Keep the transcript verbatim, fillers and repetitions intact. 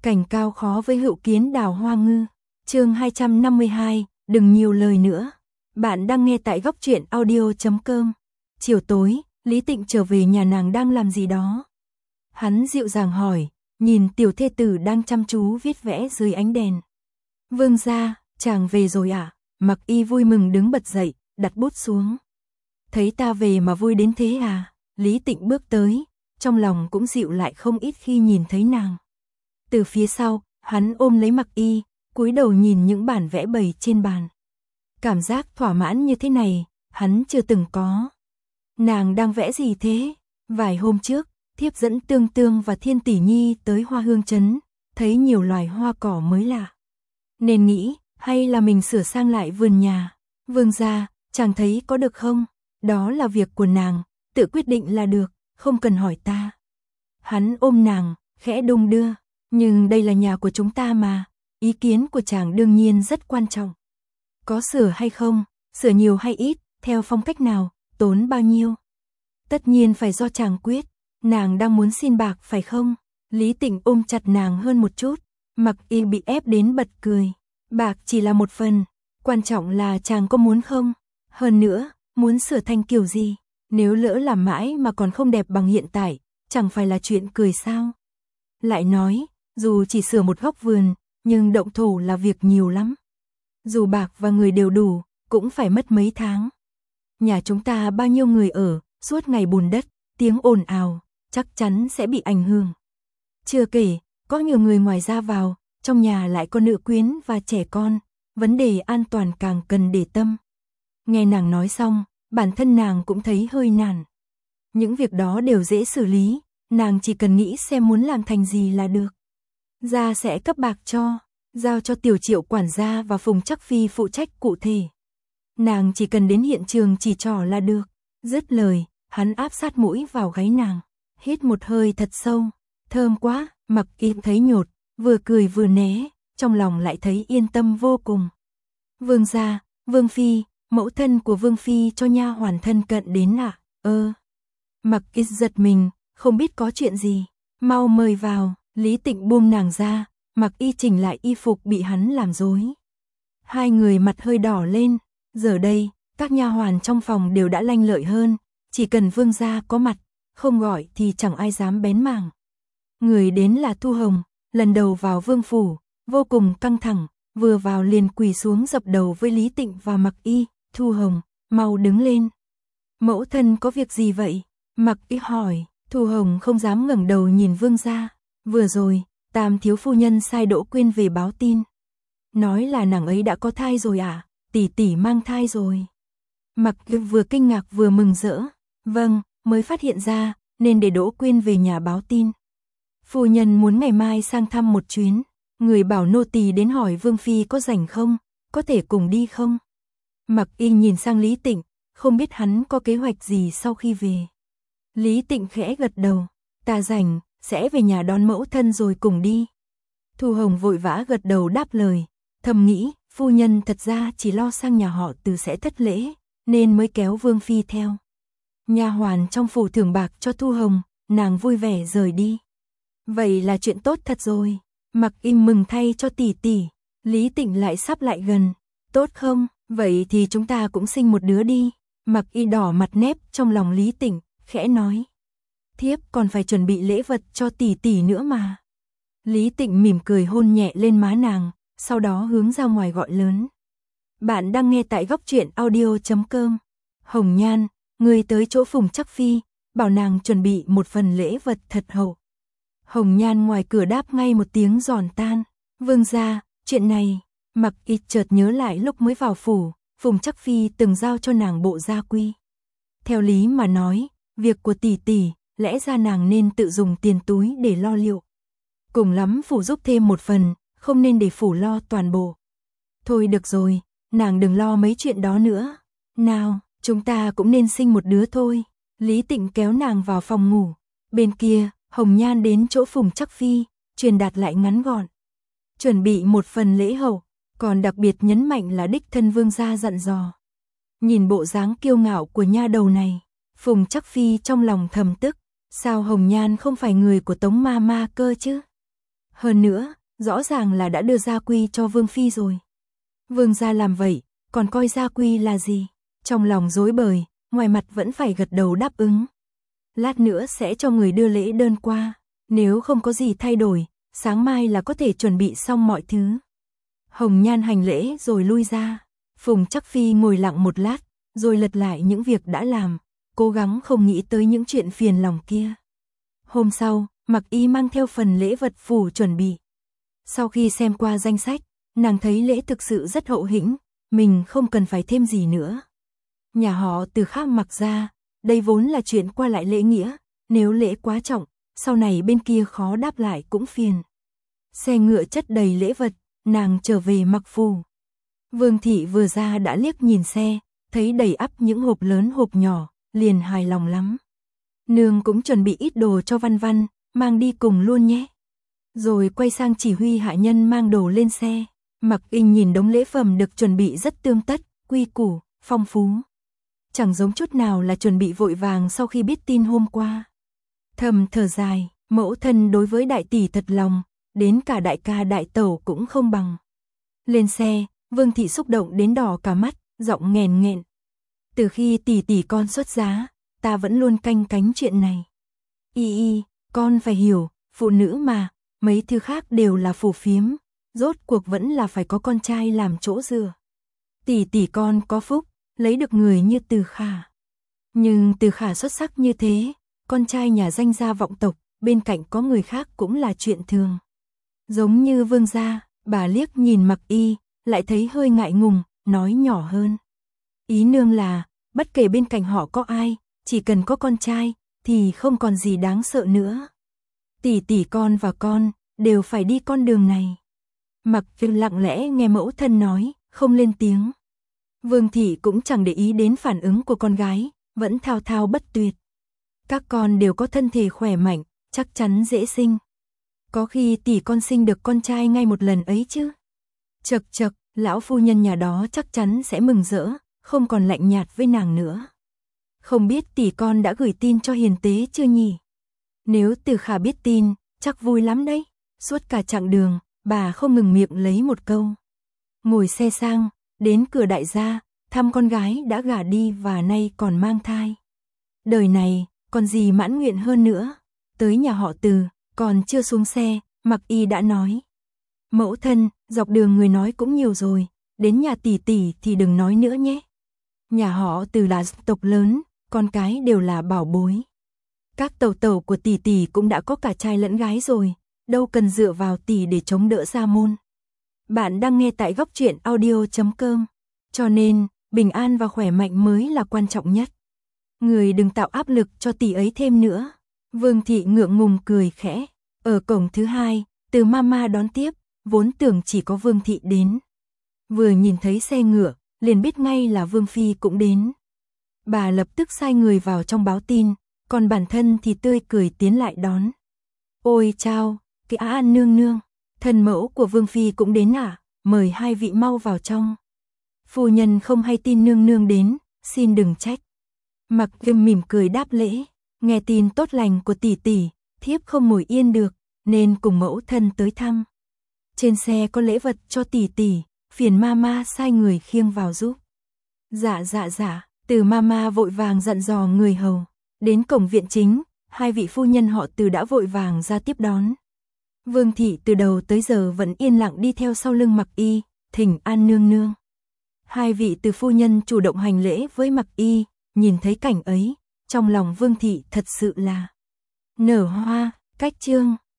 Cảnh cao khó với hữu kiến đào hoa ngư. Chương hai trăm năm mươi hai, đừng nhiều lời nữa. Bạn đang nghe tại góc truyện audio chấm com. Chiều tối, Lý Tịnh trở về nhà nàng đang làm gì đó. Hắn dịu dàng hỏi, nhìn tiểu thê tử đang chăm chú viết vẽ dưới ánh đèn. Vương gia, chàng về rồi à? Mặc Y vui mừng đứng bật dậy, đặt bút xuống. Thấy ta về mà vui đến thế à? Lý Tịnh bước tới, trong lòng cũng dịu lại không ít khi nhìn thấy nàng. Từ phía sau, hắn ôm lấy Mặc Y, cúi đầu nhìn những bản vẽ bày trên bàn. Cảm giác thỏa mãn như thế này, hắn chưa từng có. Nàng đang vẽ gì thế? Vài hôm trước, thiếp dẫn Tương Tương và Thiên Tỷ Nhi tới Hoa Hương Trấn, thấy nhiều loài hoa cỏ mới lạ. Nên nghĩ, hay là mình sửa sang lại vườn nhà. Vương gia, chàng thấy có được không? Đó là việc của nàng, tự quyết định là được, không cần hỏi ta. Hắn ôm nàng, khẽ đung đưa. Nhưng đây là nhà của chúng ta mà, ý kiến của chàng đương nhiên rất quan trọng. Có sửa hay không, sửa nhiều hay ít, theo phong cách nào, tốn bao nhiêu? Tất nhiên phải do chàng quyết, nàng đang muốn xin bạc phải không? Lý Tịnh ôm chặt nàng hơn một chút, Mặc Y bị ép đến bật cười. Bạc chỉ là một phần, quan trọng là chàng có muốn không? Hơn nữa, muốn sửa thành kiểu gì? Nếu lỡ làm mãi mà còn không đẹp bằng hiện tại, chẳng phải là chuyện cười sao? Lại nói, dù chỉ sửa một góc vườn, nhưng động thổ là việc nhiều lắm. Dù bạc và người đều đủ, cũng phải mất mấy tháng. Nhà chúng ta bao nhiêu người ở, suốt ngày bùn đất, tiếng ồn ào, chắc chắn sẽ bị ảnh hưởng. Chưa kể, có nhiều người ngoài ra vào, trong nhà lại có nữ quyến và trẻ con, vấn đề an toàn càng cần để tâm. Nghe nàng nói xong, bản thân nàng cũng thấy hơi nản. Những việc đó đều dễ xử lý, nàng chỉ cần nghĩ xem muốn làm thành gì là được. Gia sẽ cấp bạc cho, giao cho Tiểu Triệu quản gia và Phùng Trắc Phi phụ trách cụ thể. Nàng chỉ cần đến hiện trường chỉ trỏ là được. Dứt lời, hắn áp sát mũi vào gáy nàng, hít một hơi thật sâu, thơm quá. Mặc Y thấy nhột, vừa cười vừa né, trong lòng lại thấy yên tâm vô cùng. Vương gia, Vương phi, mẫu thân của Vương phi cho nha hoàn thân cận đến ạ. À? Ơ. Mặc Y giật mình, không biết có chuyện gì, mau mời vào. Lý Tịnh buông nàng ra, Mặc Y chỉnh lại y phục bị hắn làm rối. Hai người mặt hơi đỏ lên, giờ đây, các nha hoàn trong phòng đều đã lanh lợi hơn, chỉ cần vương gia có mặt, không gọi thì chẳng ai dám bén mảng. Người đến là Thu Hồng, lần đầu vào vương phủ, vô cùng căng thẳng, vừa vào liền quỳ xuống dập đầu với Lý Tịnh và Mặc Y. Thu Hồng, mau đứng lên. Mẫu thân có việc gì vậy? Mặc Y hỏi. Thu Hồng không dám ngẩng đầu nhìn vương gia. Vừa rồi, Tam thiếu phu nhân sai Đỗ Quyên về báo tin. Nói là nàng ấy đã có thai rồi à? Tỷ tỷ mang thai rồi. Mặc Y vừa kinh ngạc vừa mừng rỡ. Vâng, mới phát hiện ra, nên để Đỗ Quyên về nhà báo tin. Phu nhân muốn ngày mai sang thăm một chuyến. Người bảo nô tỳ đến hỏi Vương phi có rảnh không, có thể cùng đi không? Mặc Y nhìn sang Lý Tịnh, không biết hắn có kế hoạch gì sau khi về. Lý Tịnh khẽ gật đầu, ta rảnh, sẽ về nhà đón mẫu thân rồi cùng đi. Thu Hồng vội vã gật đầu đáp lời, thầm nghĩ, phu nhân thật ra chỉ lo sang nhà họ Từ sẽ thất lễ, nên mới kéo Vương phi theo. Nha hoàn trong phủ thưởng bạc cho Thu Hồng, nàng vui vẻ rời đi. Vậy là chuyện tốt thật rồi. Mặc Y mừng thay cho tỷ tỷ. Lý Tịnh lại sắp lại gần. Tốt không? Vậy thì chúng ta cũng sinh một đứa đi. Mặc Y đỏ mặt nép trong lòng Lý Tịnh, khẽ nói. Thiếp còn phải chuẩn bị lễ vật cho tỷ tỷ nữa mà. Lý Tịnh mỉm cười hôn nhẹ lên má nàng, sau đó hướng ra ngoài gọi lớn. Bạn đang nghe tại góc truyện audio chấm com. Hồng Nhan, người tới chỗ Phùng Trắc Phi, bảo nàng chuẩn bị một phần lễ vật thật hậu. Hồng Nhan ngoài cửa đáp ngay một tiếng giòn tan. Vương gia, chuyện này. Mặc Y chợt nhớ lại lúc mới vào phủ, Phùng Trắc Phi từng giao cho nàng bộ gia quy. Theo lý mà nói, việc của tỷ tỷ, lẽ ra nàng nên tự dùng tiền túi để lo liệu. Cùng lắm phủ giúp thêm một phần, không nên để phủ lo toàn bộ. Thôi được rồi, nàng đừng lo mấy chuyện đó nữa. Nào, chúng ta cũng nên sinh một đứa thôi. Lý Tịnh kéo nàng vào phòng ngủ. Bên kia, Hồng Nhan đến chỗ Phùng Trắc Phi, truyền đạt lại ngắn gọn. Chuẩn bị một phần lễ hậu, còn đặc biệt nhấn mạnh là đích thân vương gia dặn dò. Nhìn bộ dáng kiêu ngạo của nha đầu này, Phùng Trắc Phi trong lòng thầm tức, sao Hồng Nhan không phải người của Tống ma ma cơ chứ? Hơn nữa, rõ ràng là đã đưa gia quy cho Vương Phi rồi. Vương gia làm vậy, còn coi gia quy là gì? Trong lòng rối bời, ngoài mặt vẫn phải gật đầu đáp ứng. Lát nữa sẽ cho người đưa lễ đơn qua, nếu không có gì thay đổi, sáng mai là có thể chuẩn bị xong mọi thứ. Hồng Nhan hành lễ rồi lui ra. Phùng Trắc Phi ngồi lặng một lát, rồi lật lại những việc đã làm, cố gắng không nghĩ tới những chuyện phiền lòng kia. Hôm sau, Mặc Y mang theo phần lễ vật phủ chuẩn bị. Sau khi xem qua danh sách, nàng thấy lễ thực sự rất hậu hĩnh, mình không cần phải thêm gì nữa. Nhà họ Từ khác Mặc ra, đây vốn là chuyện qua lại lễ nghĩa, nếu lễ quá trọng, sau này bên kia khó đáp lại cũng phiền. Xe ngựa chất đầy lễ vật, nàng trở về Mặc phủ. Vương thị vừa ra đã liếc nhìn xe, thấy đầy ắp những hộp lớn hộp nhỏ, liền hài lòng lắm. Nương cũng chuẩn bị ít đồ cho Văn Văn, mang đi cùng luôn nhé. Rồi quay sang chỉ huy hạ nhân mang đồ lên xe. Mặc Y nhìn đống lễ phẩm được chuẩn bị rất tươm tất, quy củ, phong phú. Chẳng giống chút nào là chuẩn bị vội vàng sau khi biết tin hôm qua. Thầm thở dài, mẫu thân đối với đại tỷ thật lòng, đến cả đại ca đại tẩu cũng không bằng. Lên xe, Vương thị xúc động đến đỏ cả mắt, giọng nghẹn nghẹn. Từ khi tỷ tỷ con xuất giá, ta vẫn luôn canh cánh chuyện này. Y y, con phải hiểu, phụ nữ mà, mấy thứ khác đều là phù phiếm, rốt cuộc vẫn là phải có con trai làm chỗ dựa. Tỷ tỷ con có phúc, lấy được người như Từ Khả. Nhưng Từ Khả xuất sắc như thế, con trai nhà danh gia vọng tộc, bên cạnh có người khác cũng là chuyện thường. Giống như Vương gia, bà liếc nhìn Mặc Y, lại thấy hơi ngại ngùng, nói nhỏ hơn. Ý nương là, bất kể bên cạnh họ có ai, chỉ cần có con trai, thì không còn gì đáng sợ nữa. Tỷ tỷ con và con, đều phải đi con đường này. Mặc Y lặng lẽ nghe mẫu thân nói, không lên tiếng. Vương thị cũng chẳng để ý đến phản ứng của con gái, vẫn thao thao bất tuyệt. Các con đều có thân thể khỏe mạnh, chắc chắn dễ sinh. Có khi tỷ con sinh được con trai ngay một lần ấy chứ. Chật chật, lão phu nhân nhà đó chắc chắn sẽ mừng rỡ, không còn lạnh nhạt với nàng nữa. Không biết tỷ con đã gửi tin cho hiền tế chưa nhỉ? Nếu Từ Khả biết tin, chắc vui lắm đấy. Suốt cả chặng đường, bà không ngừng miệng lấy một câu. Ngồi xe sang, đến cửa đại gia, thăm con gái đã gả đi và nay còn mang thai. Đời này, còn gì mãn nguyện hơn nữa. Tới nhà họ Từ, còn chưa xuống xe, Mặc Y đã nói. Mẫu thân, dọc đường người nói cũng nhiều rồi, đến nhà tỷ tỷ thì đừng nói nữa nhé. Nhà họ Từ là tộc lớn, con cái đều là bảo bối. Các tẩu tẩu của tỷ tỷ cũng đã có cả trai lẫn gái rồi, đâu cần dựa vào tỷ để chống đỡ gia môn. Bạn đang nghe tại góc truyện audio chấm com, cho nên, bình an và khỏe mạnh mới là quan trọng nhất. Người đừng tạo áp lực cho tỷ ấy thêm nữa. Vương thị ngượng ngùng cười khẽ. Ở cổng thứ hai, Từ mama đón tiếp, vốn tưởng chỉ có Vương thị đến. Vừa nhìn thấy xe ngựa, liền biết ngay là Vương phi cũng đến. Bà lập tức sai người vào trong báo tin, còn bản thân thì tươi cười tiến lại đón. Ôi chao, cái Á nương nương, thần mẫu của Vương phi cũng đến à, mời hai vị mau vào trong. Phu nhân không hay tin nương nương đến, xin đừng trách. Mặc Viêm mỉm cười đáp lễ, nghe tin tốt lành của tỷ tỷ, thiếp không ngồi yên được, nên cùng mẫu thân tới thăm. Trên xe có lễ vật cho tỷ tỷ, phiền mama sai người khiêng vào giúp. Dạ dạ dạ, Từ mama vội vàng dặn dò người hầu. Đến cổng viện chính, hai vị phu nhân họ Từ đã vội vàng ra tiếp đón. Vương thị từ đầu tới giờ vẫn yên lặng đi theo sau lưng Mặc Y, thỉnh an nương nương. Hai vị Từ phu nhân chủ động hành lễ với Mặc Y, nhìn thấy cảnh ấy, trong lòng Vương thị thật sự là nở hoa. Cách chương